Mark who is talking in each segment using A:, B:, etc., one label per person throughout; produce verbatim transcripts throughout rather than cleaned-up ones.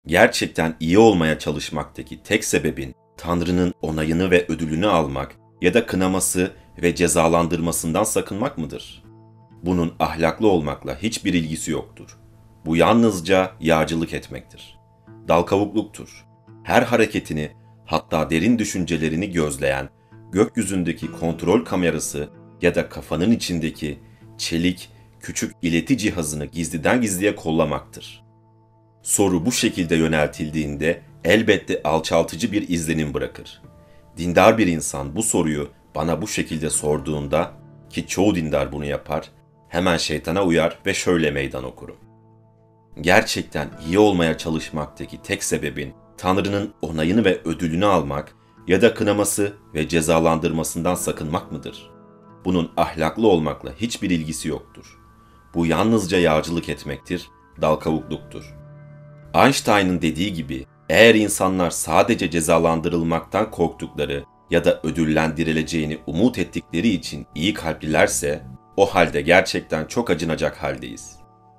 A: Gerçekten iyi olmaya çalışmaktaki tek sebebin Tanrı'nın onayını ve ödülünü almak ya da kınaması ve cezalandırmasından sakınmak mıdır? Bunun ahlaklı olmakla hiçbir ilgisi yoktur. Bu yalnızca yağcılık etmektir. Dal kavukluktur. Her hareketini, hatta derin düşüncelerini gözleyen, gökyüzündeki kontrol kamerası ya da kafanın içindeki çelik, küçük ileti cihazını gizliden gizliye kollamaktır. Soru bu şekilde yöneltildiğinde elbette alçaltıcı bir izlenim bırakır. Dindar bir insan bu soruyu bana bu şekilde sorduğunda, ki çoğu dindar bunu yapar, hemen şeytana uyar ve şöyle meydan okurum. Gerçekten iyi olmaya çalışmaktaki tek sebebin Tanrı'nın onayını ve ödülünü almak ya da kınaması ve cezalandırmasından sakınmak mıdır? Bunun ahlaklı olmakla hiçbir ilgisi yoktur. Bu yalnızca yağcılık etmektir, dal kavukluktur. Einstein'ın dediği gibi, eğer insanlar sadece cezalandırılmaktan korktukları ya da ödüllendirileceğini umut ettikleri için iyi kalplilerse, o halde gerçekten çok acınacak haldeyiz.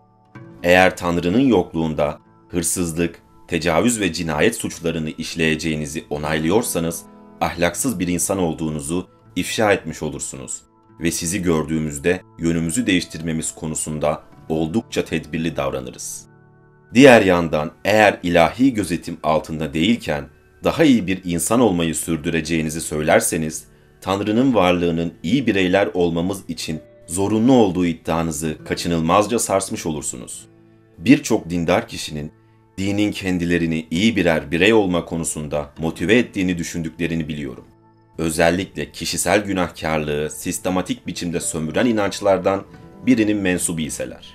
A: Eğer Tanrı'nın yokluğunda hırsızlık, tecavüz ve cinayet suçlarını işleyeceğinizi onaylıyorsanız, ahlaksız bir insan olduğunuzu ifşa etmiş olursunuz ve sizi gördüğümüzde yönümüzü değiştirmemiz konusunda oldukça tedbirli davranırız. Diğer yandan eğer ilahi gözetim altında değilken daha iyi bir insan olmayı sürdüreceğinizi söylerseniz, Tanrı'nın varlığının iyi bireyler olmamız için zorunlu olduğu iddianızı kaçınılmazca sarsmış olursunuz. Birçok dindar kişinin dinin kendilerini iyi birer birey olma konusunda motive ettiğini düşündüklerini biliyorum. Özellikle kişisel günahkarlığı sistematik biçimde sömüren inançlardan birinin mensubu iseler.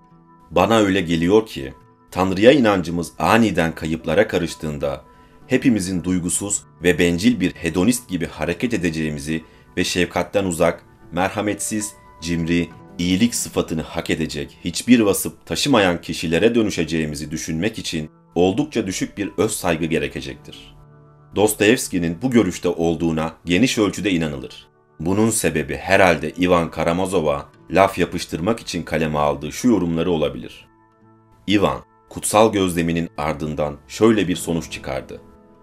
A: Bana öyle geliyor ki, Tanrı'ya inancımız aniden kayıplara karıştığında, hepimizin duygusuz ve bencil bir hedonist gibi hareket edeceğimizi ve şefkatten uzak, merhametsiz, cimri, iyilik sıfatını hak edecek hiçbir vasıf taşımayan kişilere dönüşeceğimizi düşünmek için oldukça düşük bir öz saygı gerekecektir. Dostoyevski'nin bu görüşte olduğuna geniş ölçüde inanılır. Bunun sebebi herhalde Ivan Karamazov'a laf yapıştırmak için kaleme aldığı şu yorumları olabilir. Ivan, kutsal gözleminin ardından şöyle bir sonuç çıkardı.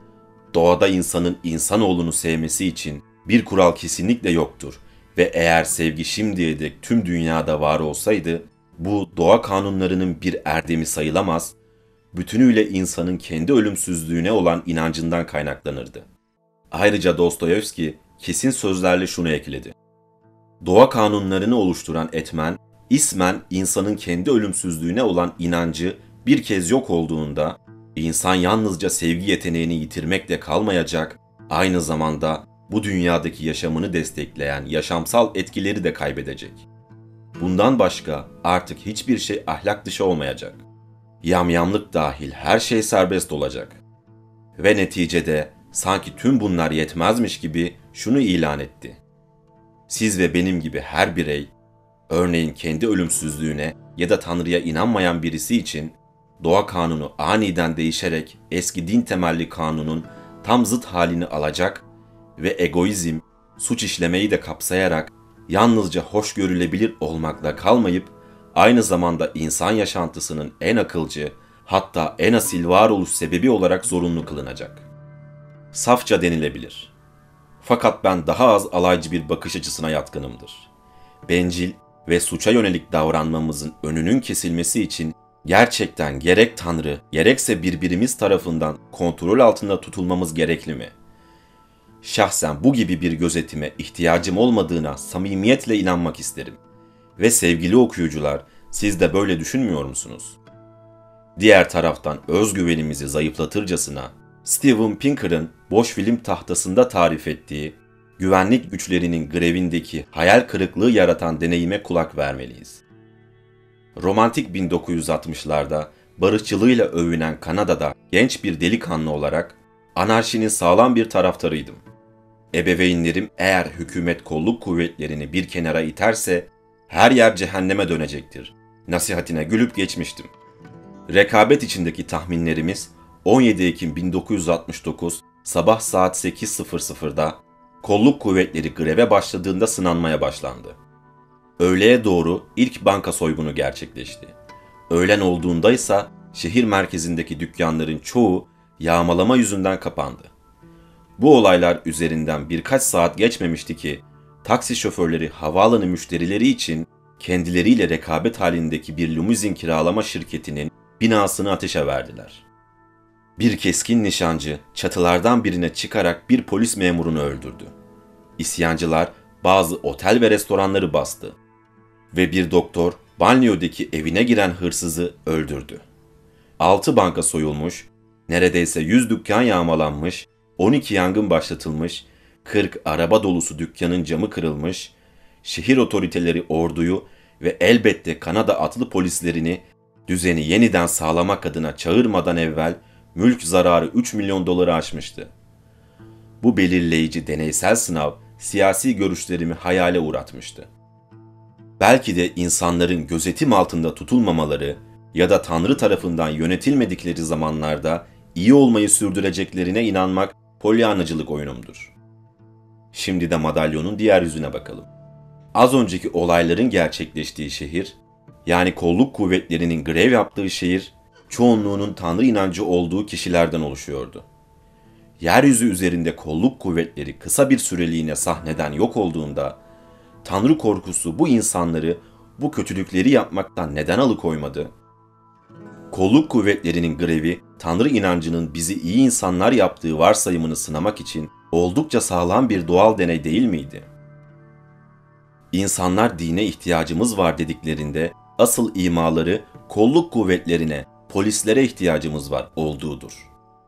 A: Doğada insanın insanoğlunu sevmesi için bir kural kesinlikle yoktur ve eğer sevgi şimdiye dek tüm dünyada var olsaydı, bu doğa kanunlarının bir erdemi sayılamaz, bütünüyle insanın kendi ölümsüzlüğüne olan inancından kaynaklanırdı. Ayrıca Dostoyevski kesin sözlerle şunu ekledi. Doğa kanunlarını oluşturan etmen, ismen insanın kendi ölümsüzlüğüne olan inancı bir kez yok olduğunda, insan yalnızca sevgi yeteneğini yitirmekle kalmayacak, aynı zamanda bu dünyadaki yaşamını destekleyen yaşamsal etkileri de kaybedecek. Bundan başka artık hiçbir şey ahlak dışı olmayacak. Yamyamlık dahil her şey serbest olacak. Ve neticede sanki tüm bunlar yetmezmiş gibi şunu ilan etti. Siz ve benim gibi her birey, örneğin kendi ölümsüzlüğüne ya da Tanrı'ya inanmayan birisi için doğa kanunu aniden değişerek eski din temelli kanunun tam zıt halini alacak ve egoizm, suç işlemeyi de kapsayarak yalnızca hoş görülebilir olmakla kalmayıp aynı zamanda insan yaşantısının en akılcı, hatta en asil varoluş sebebi olarak zorunlu kılınacak. Safça denilebilir. Fakat ben daha az alaycı bir bakış açısına yatkınımdır. Bencil ve suça yönelik davranmamızın önünün kesilmesi için gerçekten gerek Tanrı, gerekse birbirimiz tarafından kontrol altında tutulmamız gerekli mi? Şahsen bu gibi bir gözetime ihtiyacım olmadığına samimiyetle inanmak isterim. Ve sevgili okuyucular, siz de böyle düşünmüyor musunuz? Diğer taraftan özgüvenimizi zayıflatırcasına, Steven Pinker'ın boş film tahtasında tarif ettiği, güvenlik güçlerinin grevindeki hayal kırıklığı yaratan deneyime kulak vermeliyiz. Romantik bin dokuz yüz altmışlarda barışçılığıyla övünen Kanada'da genç bir delikanlı olarak anarşinin sağlam bir taraftarıydım. Ebeveynlerim eğer hükümet kolluk kuvvetlerini bir kenara iterse her yer cehenneme dönecektir nasihatine gülüp geçmiştim. Rekabet içindeki tahminlerimiz on yedi Ekim bin dokuz yüz altmış dokuz sabah saat sekiz sıfır sıfırda kolluk kuvvetleri greve başladığında sınanmaya başlandı. Öğleye doğru ilk banka soygunu gerçekleşti. Öğlen olduğunda ise şehir merkezindeki dükkanların çoğu yağmalama yüzünden kapandı. Bu olaylar üzerinden birkaç saat geçmemişti ki taksi şoförleri havaalanı müşterileri için kendileriyle rekabet halindeki bir limuzin kiralama şirketinin binasını ateşe verdiler. Bir keskin nişancı çatılardan birine çıkarak bir polis memurunu öldürdü. İsyancılar bazı otel ve restoranları bastı ve bir doktor banliyodaki evine giren hırsızı öldürdü. Altı banka soyulmuş, neredeyse yüz dükkan yağmalanmış, on iki yangın başlatılmış, kırk araba dolusu dükkanın camı kırılmış, şehir otoriteleri orduyu ve elbette Kanada atlı polislerini düzeni yeniden sağlamak adına çağırmadan evvel mülk zararı üç milyon doları aşmıştı. Bu belirleyici deneysel sınav siyasi görüşlerimi hayale uğratmıştı. Belki de insanların gözetim altında tutulmamaları ya da Tanrı tarafından yönetilmedikleri zamanlarda iyi olmayı sürdüreceklerine inanmak polyanacılık oyunumdur. Şimdi de madalyonun diğer yüzüne bakalım. Az önceki olayların gerçekleştiği şehir, yani kolluk kuvvetlerinin grev yaptığı şehir, çoğunluğunun Tanrı inancı olduğu kişilerden oluşuyordu. Yeryüzü üzerinde kolluk kuvvetleri kısa bir süreliğine sahneden yok olduğunda, Tanrı korkusu bu insanları bu kötülükleri yapmaktan neden alıkoymadı? Kolluk kuvvetlerinin grevi, Tanrı inancının bizi iyi insanlar yaptığı varsayımını sınamak için oldukça sağlam bir doğal deney değil miydi? İnsanlar dine ihtiyacımız var dediklerinde asıl imaları kolluk kuvvetlerine, polislere ihtiyacımız var olduğudur.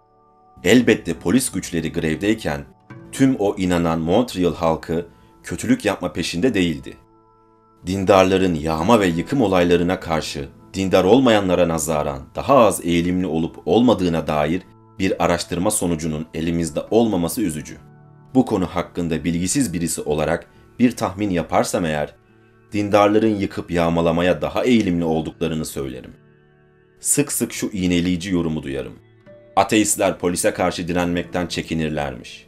A: Elbette polis güçleri grevdeyken tüm o inanan Montreal halkı kötülük yapma peşinde değildi. Dindarların yağma ve yıkım olaylarına karşı dindar olmayanlara nazaran daha az eğilimli olup olmadığına dair bir araştırma sonucunun elimizde olmaması üzücü. Bu konu hakkında bilgisiz birisi olarak bir tahmin yaparsam eğer, dindarların yıkıp yağmalamaya daha eğilimli olduklarını söylerim. Sık sık şu iğneleyici yorumu duyarım. Ateistler polise karşı direnmekten çekinirlermiş.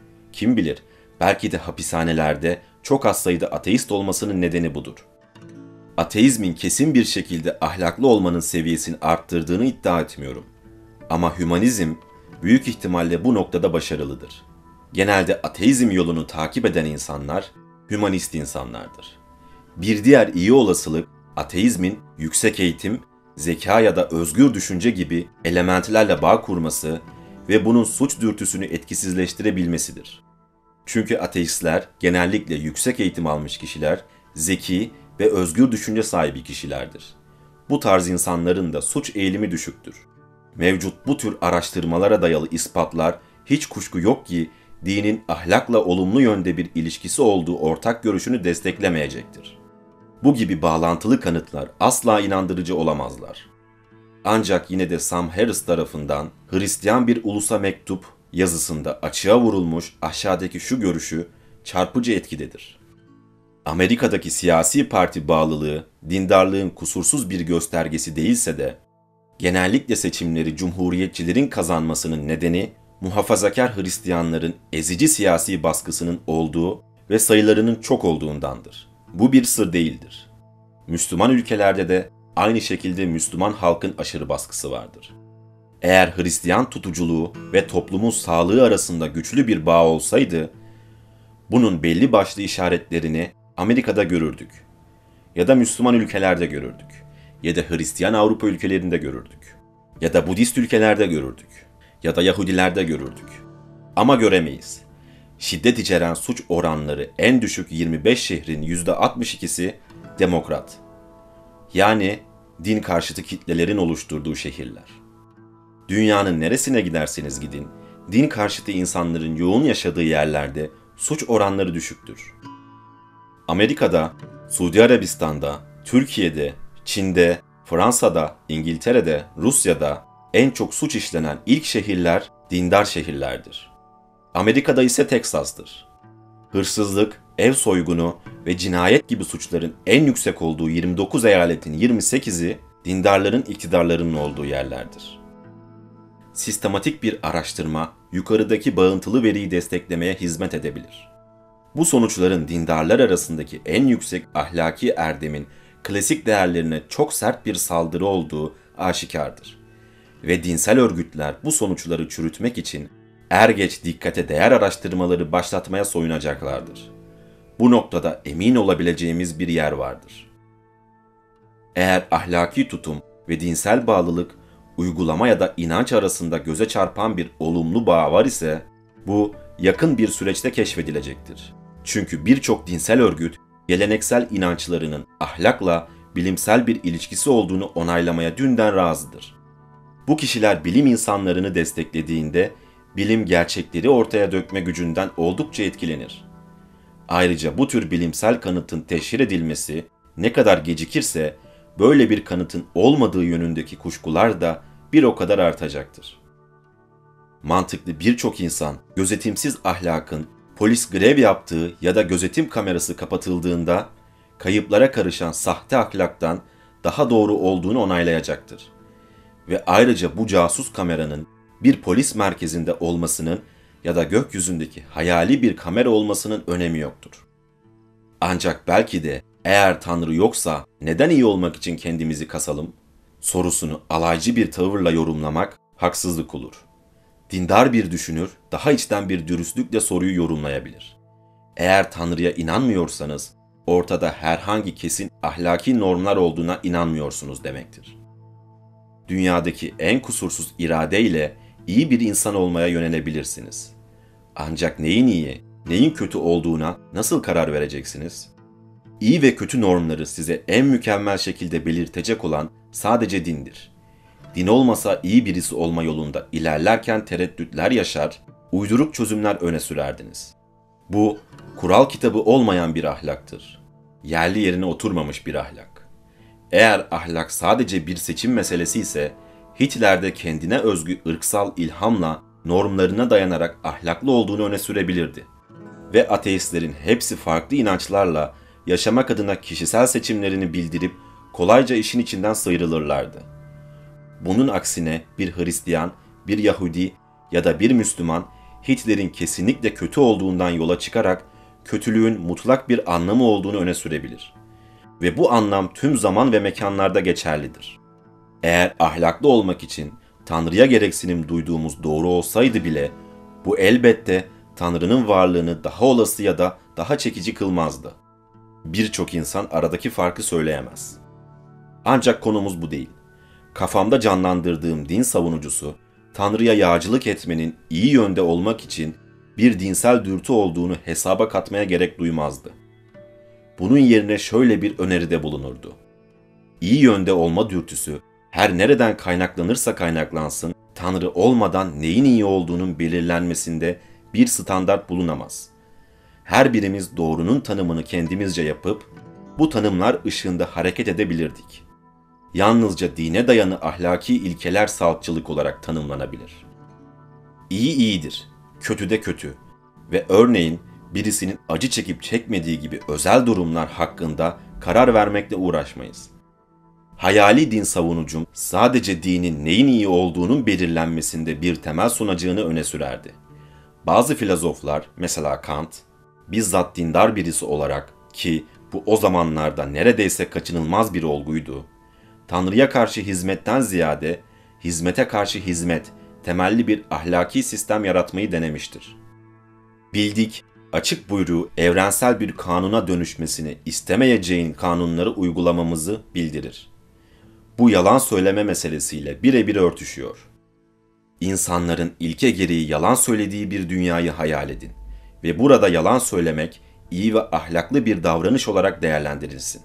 A: Kim bilir, belki de hapishanelerde çok az sayıda ateist olmasının nedeni budur. Ateizmin kesin bir şekilde ahlaklı olmanın seviyesini arttırdığını iddia etmiyorum. Ama hümanizm büyük ihtimalle bu noktada başarılıdır. Genelde ateizm yolunu takip eden insanlar, hümanist insanlardır. Bir diğer iyi olasılık, ateizmin yüksek eğitim, zeka ya da özgür düşünce gibi elementlerle bağ kurması ve bunun suç dürtüsünü etkisizleştirebilmesidir. Çünkü ateistler genellikle yüksek eğitim almış kişiler, zeki ve özgür düşünce sahibi kişilerdir. Bu tarz insanların da suç eğilimi düşüktür. Mevcut bu tür araştırmalara dayalı ispatlar hiç kuşku yok ki dinin ahlakla olumlu yönde bir ilişkisi olduğu ortak görüşünü desteklemeyecektir. Bu gibi bağlantılı kanıtlar asla inandırıcı olamazlar. Ancak yine de Sam Harris tarafından Hristiyan bir ulusa mektup yazısında açığa vurulmuş aşağıdaki şu görüşü çarpıcı etkidedir. Amerika'daki siyasi parti bağlılığı dindarlığın kusursuz bir göstergesi değilse de, genellikle seçimleri cumhuriyetçilerin kazanmasının nedeni muhafazakar Hristiyanların ezici siyasi baskısının olduğu ve sayılarının çok olduğundandır. Bu bir sır değildir. Müslüman ülkelerde de aynı şekilde Müslüman halkın aşırı baskısı vardır. Eğer Hristiyan tutuculuğu ve toplumun sağlığı arasında güçlü bir bağ olsaydı, bunun belli başlı işaretlerini Amerika'da görürdük. Ya da Müslüman ülkelerde görürdük. Ya da Hristiyan Avrupa ülkelerinde görürdük. Ya da Budist ülkelerde görürdük. Ya da Yahudilerde görürdük. Ama göremeyiz. Şiddet içeren suç oranları en düşük yirmi beş şehrin yüzde altmış ikisi demokrat. Yani din karşıtı kitlelerin oluşturduğu şehirler. Dünyanın neresine giderseniz gidin, din karşıtı insanların yoğun yaşadığı yerlerde suç oranları düşüktür. Amerika'da, Suudi Arabistan'da, Türkiye'de, Çin'de, Fransa'da, İngiltere'de, Rusya'da en çok suç işlenen ilk şehirler dindar şehirlerdir. Amerika'da ise Teksas'tır. Hırsızlık, ev soygunu ve cinayet gibi suçların en yüksek olduğu yirmi dokuz eyaletin yirmi sekizi dindarların iktidarlarının olduğu yerlerdir. Sistematik bir araştırma yukarıdaki bağıntılı veriyi desteklemeye hizmet edebilir. Bu sonuçların dindarlar arasındaki en yüksek ahlaki erdemin klasik değerlerine çok sert bir saldırı olduğu aşikardır. ve dinsel örgütler bu sonuçları çürütmek için er geç dikkate değer araştırmaları başlatmaya soyunacaklardır. Bu noktada emin olabileceğimiz bir yer vardır. Eğer ahlaki tutum ve dinsel bağlılık, uygulama ya da inanç arasında göze çarpan bir olumlu bağ var ise, bu yakın bir süreçte keşfedilecektir. Çünkü birçok dinsel örgüt, geleneksel inançlarının ahlakla bilimsel bir ilişkisi olduğunu onaylamaya dünden razıdır. Bu kişiler bilim insanlarını desteklediğinde, bilim gerçekleri ortaya dökme gücünden oldukça etkilenir. Ayrıca bu tür bilimsel kanıtın teşhir edilmesi ne kadar gecikirse, böyle bir kanıtın olmadığı yönündeki kuşkular da bir o kadar artacaktır. Mantıklı birçok insan, gözetimsiz ahlakın polis grev yaptığı ya da gözetim kamerası kapatıldığında kayıplara karışan sahte ahlaktan daha doğru olduğunu onaylayacaktır. Ve ayrıca bu casus kameranın bir polis merkezinde olmasının ya da gökyüzündeki hayali bir kamera olmasının önemi yoktur. Ancak belki de eğer Tanrı yoksa neden iyi olmak için kendimizi kasalım sorusunu alaycı bir tavırla yorumlamak haksızlık olur. Dindar bir düşünür daha içten bir dürüstlükle soruyu yorumlayabilir. Eğer Tanrı'ya inanmıyorsanız ortada herhangi kesin ahlaki normlar olduğuna inanmıyorsunuz demektir. Dünyadaki en kusursuz iradeyle iyi bir insan olmaya yönelebilirsiniz. Ancak neyin iyi, neyin kötü olduğuna nasıl karar vereceksiniz? İyi ve kötü normları size en mükemmel şekilde belirtecek olan sadece dindir. Din olmasa iyi birisi olma yolunda ilerlerken tereddütler yaşar, uyduruk çözümler öne sürerdiniz. Bu, kural kitabı olmayan bir ahlaktır. Yerli yerine oturmamış bir ahlak. Eğer ahlak sadece bir seçim meselesi ise, Hitler de kendine özgü ırksal ilhamla normlarına dayanarak ahlaklı olduğunu öne sürebilirdi. Ve ateistlerin hepsi farklı inançlarla yaşamak adına kişisel seçimlerini bildirip kolayca işin içinden sıyrılırlardı. Bunun aksine bir Hristiyan, bir Yahudi ya da bir Müslüman Hitler'in kesinlikle kötü olduğundan yola çıkarak kötülüğün mutlak bir anlamı olduğunu öne sürebilir. Ve bu anlam tüm zaman ve mekanlarda geçerlidir. Eğer ahlaklı olmak için Tanrı'ya gereksinim duyduğumuz doğru olsaydı bile bu elbette Tanrı'nın varlığını daha olası ya da daha çekici kılmazdı. Birçok insan aradaki farkı söyleyemez. Ancak konumuz bu değil. Kafamda canlandırdığım din savunucusu, Tanrı'ya yağcılık etmenin iyi yönde olmak için bir dinsel dürtü olduğunu hesaba katmaya gerek duymazdı. Bunun yerine şöyle bir öneride bulunurdu. İyi yönde olma dürtüsü, her nereden kaynaklanırsa kaynaklansın, Tanrı olmadan neyin iyi olduğunun belirlenmesinde bir standart bulunamaz. Her birimiz doğrunun tanımını kendimizce yapıp, bu tanımlar ışığında hareket edebilirdik. Yalnızca dine dayanı ahlaki ilkeler saltçılık olarak tanımlanabilir. İyi iyidir, kötü de kötü ve örneğin birisinin acı çekip çekmediği gibi özel durumlar hakkında karar vermekle uğraşmayız. Hayali din savunucum sadece dinin neyin iyi olduğunun belirlenmesinde bir temel sunacağını öne sürerdi. Bazı filozoflar, mesela Kant, bizzat dindar birisi olarak ki bu o zamanlarda neredeyse kaçınılmaz bir olguydu, Tanrı'ya karşı hizmetten ziyade hizmete karşı hizmet temelli bir ahlaki sistem yaratmayı denemiştir. Bildik, açık buyruğu evrensel bir kanuna dönüşmesini istemeyeceğin kanunları uygulamamızı bildirir. Bu yalan söyleme meselesiyle birebir örtüşüyor. İnsanların ilke gereği yalan söylediği bir dünyayı hayal edin ve burada yalan söylemek iyi ve ahlaklı bir davranış olarak değerlendirilsin.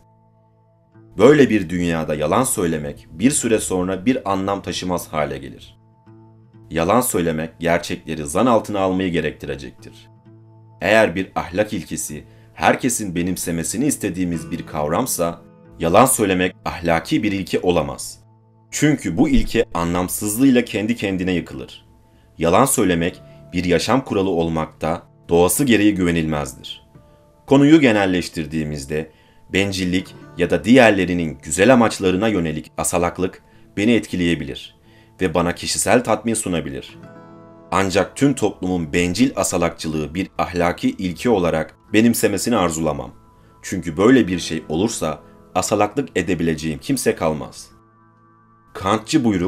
A: Böyle bir dünyada yalan söylemek bir süre sonra bir anlam taşımaz hale gelir. Yalan söylemek gerçekleri zan altına almayı gerektirecektir. Eğer bir ahlak ilkesi herkesin benimsemesini istediğimiz bir kavramsa, yalan söylemek ahlaki bir ilke olamaz. Çünkü bu ilke anlamsızlığıyla kendi kendine yıkılır. Yalan söylemek bir yaşam kuralı olmakta doğası gereği güvenilmezdir. Konuyu genelleştirdiğimizde bencillik ya da diğerlerinin güzel amaçlarına yönelik asalaklık beni etkileyebilir ve bana kişisel tatmin sunabilir. Ancak tüm toplumun bencil asalakçılığı bir ahlaki ilke olarak benimsemesini arzulamam. Çünkü böyle bir şey olursa asalaklık edebileceğim kimse kalmaz. Kantçı buyruk,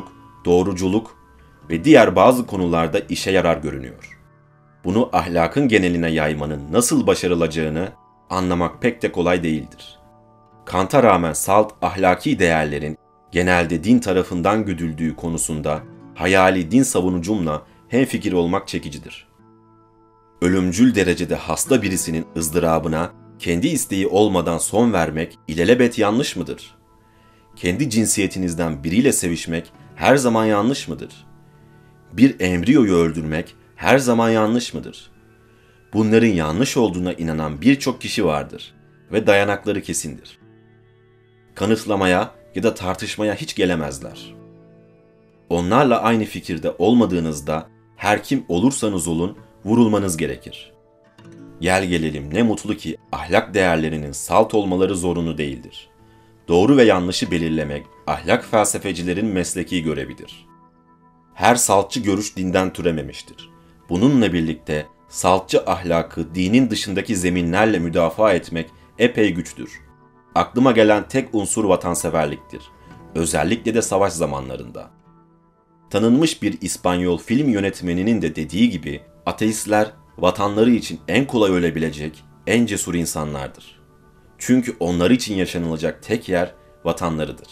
A: doğruculuk ve diğer bazı konularda işe yarar görünüyor. Bunu ahlakın geneline yaymanın nasıl başarılacağını anlamak pek de kolay değildir. Kant'a rağmen salt ahlaki değerlerin genelde din tarafından güdüldüğü konusunda hayali din savunucumla hemfikir olmak çekicidir. Ölümcül derecede hasta birisinin ızdırabına kendi isteği olmadan son vermek ilelebet yanlış mıdır? Kendi cinsiyetinizden biriyle sevişmek her zaman yanlış mıdır? Bir embriyoyu öldürmek her zaman yanlış mıdır? Bunların yanlış olduğuna inanan birçok kişi vardır ve dayanakları kesindir. Kanıtlamaya ya da tartışmaya hiç gelemezler. Onlarla aynı fikirde olmadığınızda her kim olursanız olun vurulmanız gerekir. Gel gelelim ne mutlu ki ahlak değerlerinin salt olmaları zorunlu değildir. Doğru ve yanlışı belirlemek ahlak felsefecilerin mesleki görevidir. Her saltçı görüş dinden türememiştir. Bununla birlikte saltçı ahlakı dinin dışındaki zeminlerle müdafaa etmek epey güçtür. Aklıma gelen tek unsur vatanseverliktir. Özellikle de savaş zamanlarında. Tanınmış bir İspanyol film yönetmeninin de dediği gibi ateistler vatanları için en kolay ölebilecek, en cesur insanlardır. Çünkü onlar için yaşanılacak tek yer vatanlarıdır.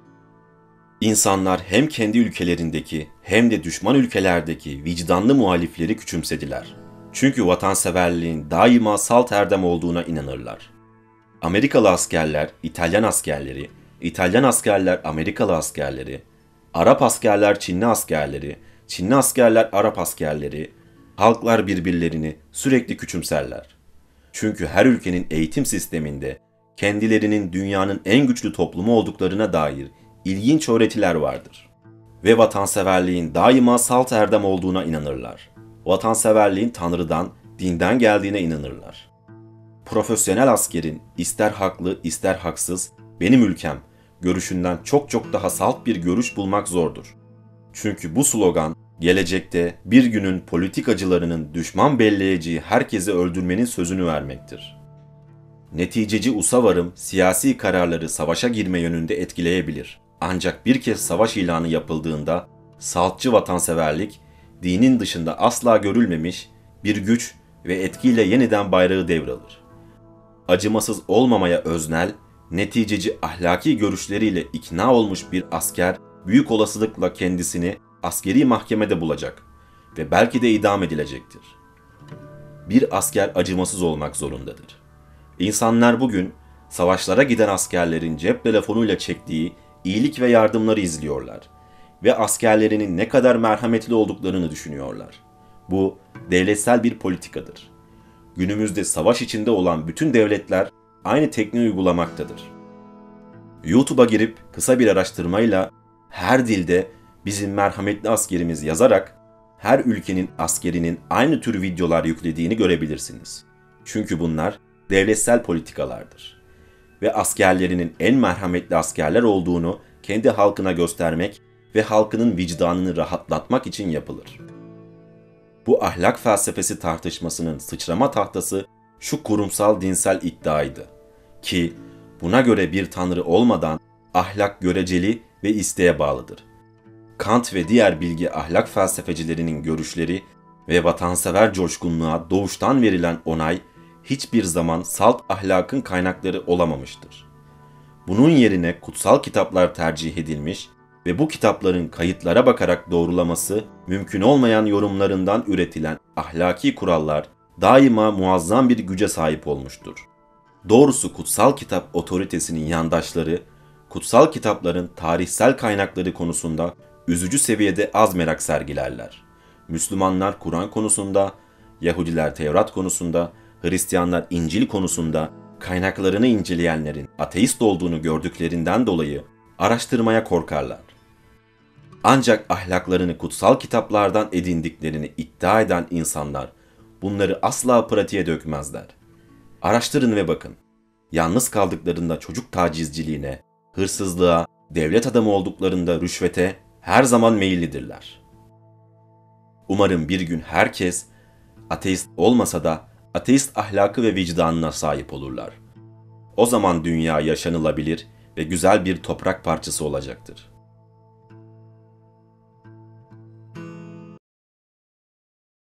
A: İnsanlar hem kendi ülkelerindeki hem de düşman ülkelerdeki vicdanlı muhalifleri küçümsediler. Çünkü vatanseverliğin daima salt erdem olduğuna inanırlar. Amerikalı askerler, İtalyan askerleri, İtalyan askerler, Amerikalı askerleri, Arap askerler, Çinli askerleri, Çinli askerler, Arap askerleri, halklar birbirlerini sürekli küçümserler. Çünkü her ülkenin eğitim sisteminde kendilerinin dünyanın en güçlü toplumu olduklarına dair ilginç öğretiler vardır. Ve vatanseverliğin daima salt erdem olduğuna inanırlar. Vatanseverliğin Tanrı'dan, dinden geldiğine inanırlar. Profesyonel askerin ister haklı ister haksız benim ülkem görüşünden çok çok daha salt bir görüş bulmak zordur. Çünkü bu slogan gelecekte bir günün politikacılarının düşman belleyeceği herkesi öldürmenin sözünü vermektir. Neticeci usavarım siyasi kararları savaşa girme yönünde etkileyebilir. Ancak bir kez savaş ilanı yapıldığında saltçı vatanseverlik dinin dışında asla görülmemiş bir güç ve etkiyle yeniden bayrağı devralır. Acımasız olmamaya öznel, neticeci ahlaki görüşleriyle ikna olmuş bir asker büyük olasılıkla kendisini askeri mahkemede bulacak ve belki de idam edilecektir. Bir asker acımasız olmak zorundadır. İnsanlar bugün savaşlara giden askerlerin cep telefonuyla çektiği iyilik ve yardımları izliyorlar ve askerlerinin ne kadar merhametli olduklarını düşünüyorlar. Bu devletsel bir politikadır. Günümüzde savaş içinde olan bütün devletler aynı tekniği uygulamaktadır. YouTube'a girip kısa bir araştırmayla her dilde bizim merhametli askerimiz yazarak her ülkenin askerinin aynı tür videolar yüklediğini görebilirsiniz. Çünkü bunlar devletsel politikalardır. Ve askerlerinin en merhametli askerler olduğunu kendi halkına göstermek ve halkının vicdanını rahatlatmak için yapılır. Bu ahlak felsefesi tartışmasının sıçrama tahtası şu kurumsal dinsel iddiaydı ki buna göre bir tanrı olmadan ahlak göreceli ve isteğe bağlıdır. Kant ve diğer bilgi ahlak felsefecilerinin görüşleri ve vatansever coşkunluğa doğuştan verilen onay hiçbir zaman salt ahlakın kaynakları olamamıştır. Bunun yerine kutsal kitaplar tercih edilmiş ve bu kitapların kayıtlara bakarak doğrulaması mümkün olmayan yorumlarından üretilen ahlaki kurallar daima muazzam bir güce sahip olmuştur. Doğrusu kutsal kitap otoritesinin yandaşları, kutsal kitapların tarihsel kaynakları konusunda üzücü seviyede az merak sergilerler. Müslümanlar Kur'an konusunda, Yahudiler Tevrat konusunda, Hristiyanlar İncil konusunda kaynaklarını inceleyenlerin ateist olduğunu gördüklerinden dolayı araştırmaya korkarlar. Ancak ahlaklarını kutsal kitaplardan edindiklerini iddia eden insanlar bunları asla pratiğe dökmezler. Araştırın ve bakın. Yalnız kaldıklarında çocuk tacizciliğine, hırsızlığa, devlet adamı olduklarında rüşvete her zaman meyillidirler. Umarım bir gün herkes ateist olmasa da ateist ahlakı ve vicdanına sahip olurlar. O zaman dünya yaşanılabilir ve güzel bir toprak parçası olacaktır.